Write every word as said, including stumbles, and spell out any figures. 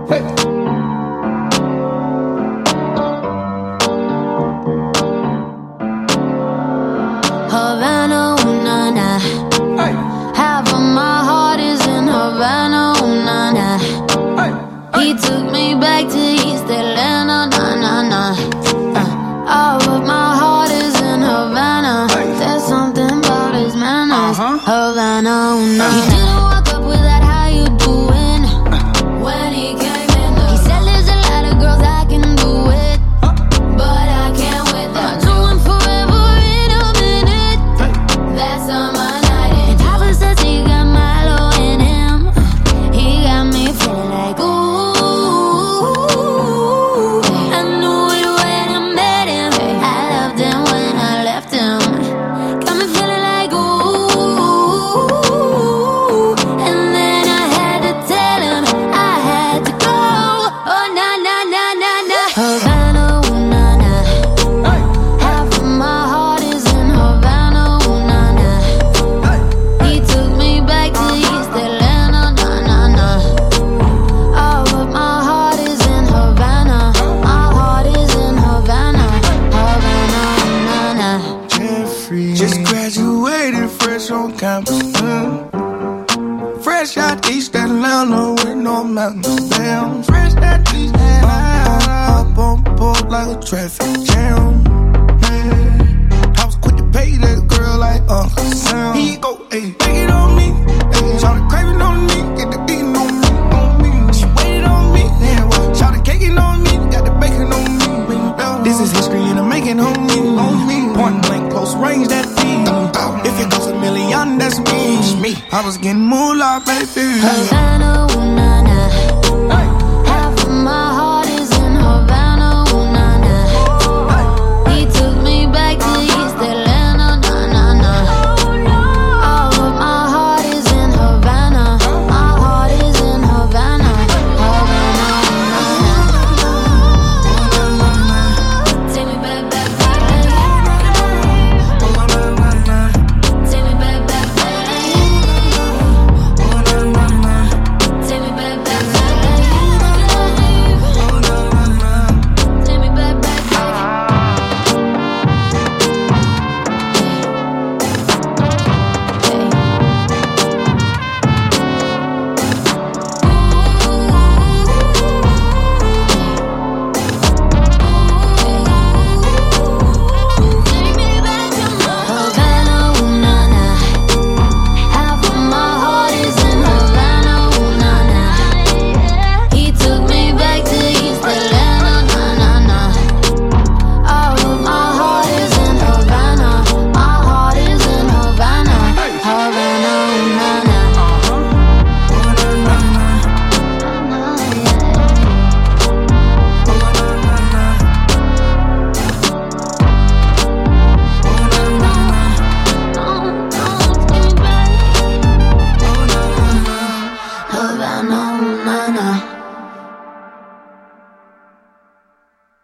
Hey. Havana, ooh, nah, nah. Hey. Half of my heart is in Havana, ooh, nah, nah. Hey. Hey. He took me back to East Atlanta, nah, nah, nah. Uh, all of my heart is in Havana. Hey. There's something about his manners. Uh-huh. Havana, ooh, nah. Uh-huh. He didn't walk up with that, how you doing? When he came in, he said there's a lot of girls I can do it, but I can't with them. I do him forever in a minute. That's on my night. And Papa says he got Milo in him. He got me feeling like ooh. I knew it when I met him. I loved him when I left him. Got me feeling like ooh. And then I had to tell him I had to go. Oh na na na na na. Havana, ooh na na. Hey. Half of my heart is in Havana, ooh na na. Hey. He took me back to East Atlanta, nah nah nah. All of my heart is in Havana. My heart is in Havana, Havana, ooh na na. Jeffrey just graduated fresh on campus. Mm. Fresh out East Atlanta with no mountains down. Fresh out East Atlanta, up on board like a traffic jam. Man, I was quick to pay that girl like Uncle Sam. He go, ayy, take it on me. Ayy, shout it craving on me, get the beating on me, on me. She waited on me, then what? Shout it caking on me, got the bacon on me. This is history and I'm making on me, on me. Point blank, close range, that beat. If it goes a million, that's me. I was getting moolah, baby.